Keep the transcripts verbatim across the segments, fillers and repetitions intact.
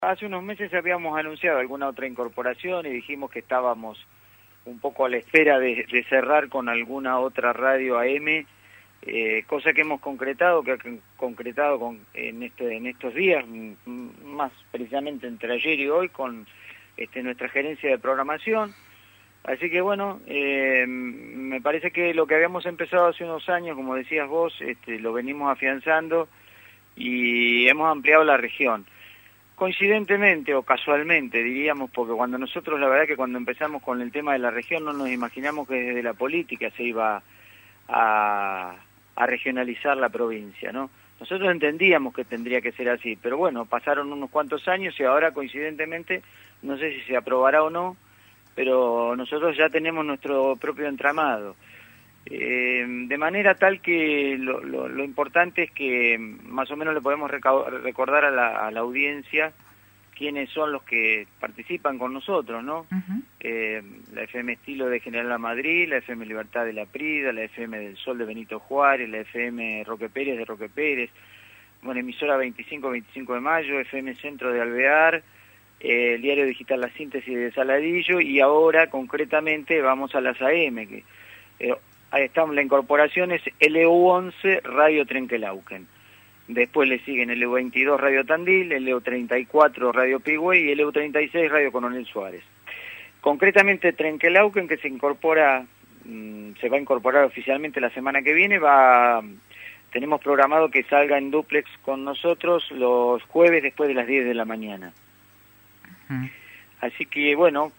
Hace unos meses habíamos anunciado alguna otra incorporación y dijimos que estábamos un poco a la espera de, de cerrar con alguna otra radio A M, eh, cosa que hemos concretado, que ha concretado con, en, este, en estos días, más precisamente entre ayer y hoy, con este, nuestra gerencia de programación. Así que bueno, eh, me parece que lo que habíamos empezado hace unos años, como decías vos, este, lo venimos afianzando y hemos ampliado la región. Coincidentemente o casualmente, diríamos, porque cuando nosotros, la verdad que cuando empezamos con el tema de la región no nos imaginamos que desde la política se iba a, a regionalizar la provincia, ¿no? Nosotros entendíamos que tendría que ser así, pero bueno, pasaron unos cuantos años y ahora coincidentemente, no sé si se aprobará o no, pero nosotros ya tenemos nuestro propio entramado. Eh, de manera tal que lo, lo, lo importante es que más o menos le podemos recordar a la, a la audiencia quiénes son los que participan con nosotros, ¿no? Uh-huh. eh, la F M Estilo de General La Madrid, la F M Libertad de La Prida, la F M del Sol de Benito Juárez, la F M Roque Pérez de Roque Pérez, bueno, emisora veinticinco veinticinco de Mayo, F M Centro de Alvear, eh, el diario digital La Síntesis de Saladillo, y ahora concretamente vamos a las A M, que eh, ahí estamos, la incorporación es L U once Radio Trenquelauquen. Después le siguen L U veintidós Radio Tandil, L U treinta y cuatro Radio Pigüey y L U treinta y seis Radio Coronel Suárez. Concretamente Trenquelauquen, que se incorpora, mmm, se va a incorporar oficialmente la semana que viene, va, tenemos programado que salga en dúplex con nosotros los jueves después de las diez de la mañana. Uh-huh. Así que bueno,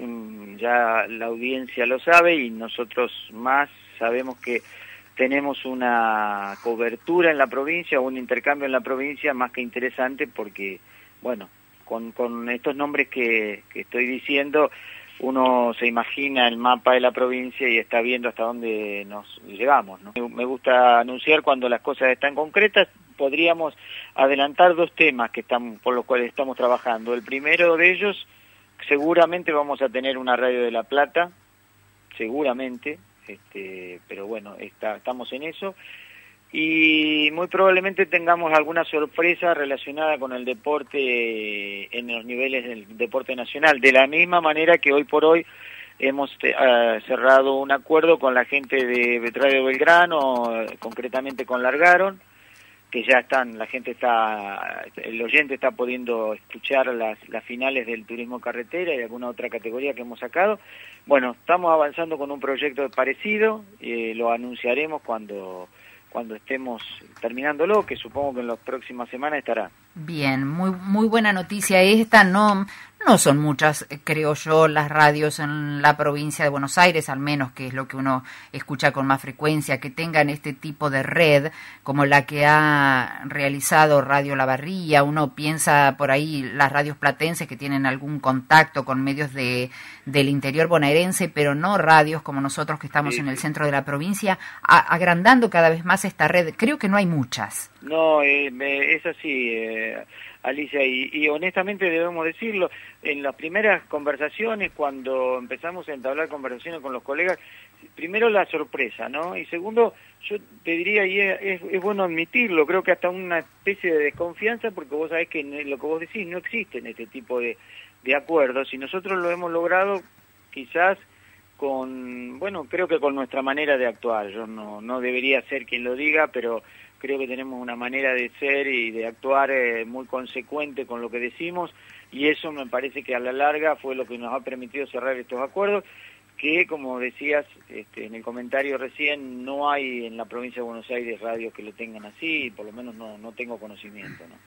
ya la audiencia lo sabe y nosotros más sabemos que tenemos una cobertura en la provincia, un intercambio en la provincia más que interesante porque, bueno, con, con estos nombres que, que estoy diciendo, uno se imagina el mapa de la provincia y está viendo hasta dónde nos llegamos, ¿no? Me gusta anunciar cuando las cosas están concretas. Podríamos adelantar dos temas que están, por los cuales estamos trabajando. El primero de ellos, seguramente vamos a tener una radio de La Plata, seguramente, este, pero bueno, está, estamos en eso, y muy probablemente tengamos alguna sorpresa relacionada con el deporte en los niveles del deporte nacional, de la misma manera que hoy por hoy hemos uh, cerrado un acuerdo con la gente de Radio Belgrano, concretamente con Largaron, que ya están, la gente está, el oyente está pudiendo escuchar las, las finales del turismo carretera y alguna otra categoría que hemos sacado. Bueno, estamos avanzando con un proyecto parecido, eh, lo anunciaremos cuando, cuando estemos terminándolo, que supongo que en las próximas semanas estará. Bien, muy muy buena noticia esta. No no son muchas, creo yo, las radios en la provincia de Buenos Aires, al menos que es lo que uno escucha con más frecuencia, que tengan este tipo de red como la que ha realizado Radio La Barría. Uno piensa por ahí las radios platenses que tienen algún contacto con medios de del interior bonaerense, pero no radios como nosotros que estamos sí, en el centro de la provincia, a, agrandando cada vez más esta red. Creo que no hay muchas. No, eh, es así, eh, Alicia, y, y honestamente debemos decirlo, en las primeras conversaciones, cuando empezamos a entablar conversaciones con los colegas, primero la sorpresa, ¿no? Y segundo, yo te diría, y es, es, es bueno admitirlo, creo que hasta una especie de desconfianza, porque vos sabés que lo que vos decís no existen este tipo de, de acuerdos, y nosotros lo hemos logrado quizás con, bueno, creo que con nuestra manera de actuar. Yo no, no debería ser quien lo diga, pero creo que tenemos una manera de ser y de actuar eh, muy consecuente con lo que decimos, y eso me parece que a la larga fue lo que nos ha permitido cerrar estos acuerdos, que como decías este, en el comentario recién, no hay en la provincia de Buenos Aires radios que lo tengan así, y por lo menos no, no tengo conocimiento, ¿no?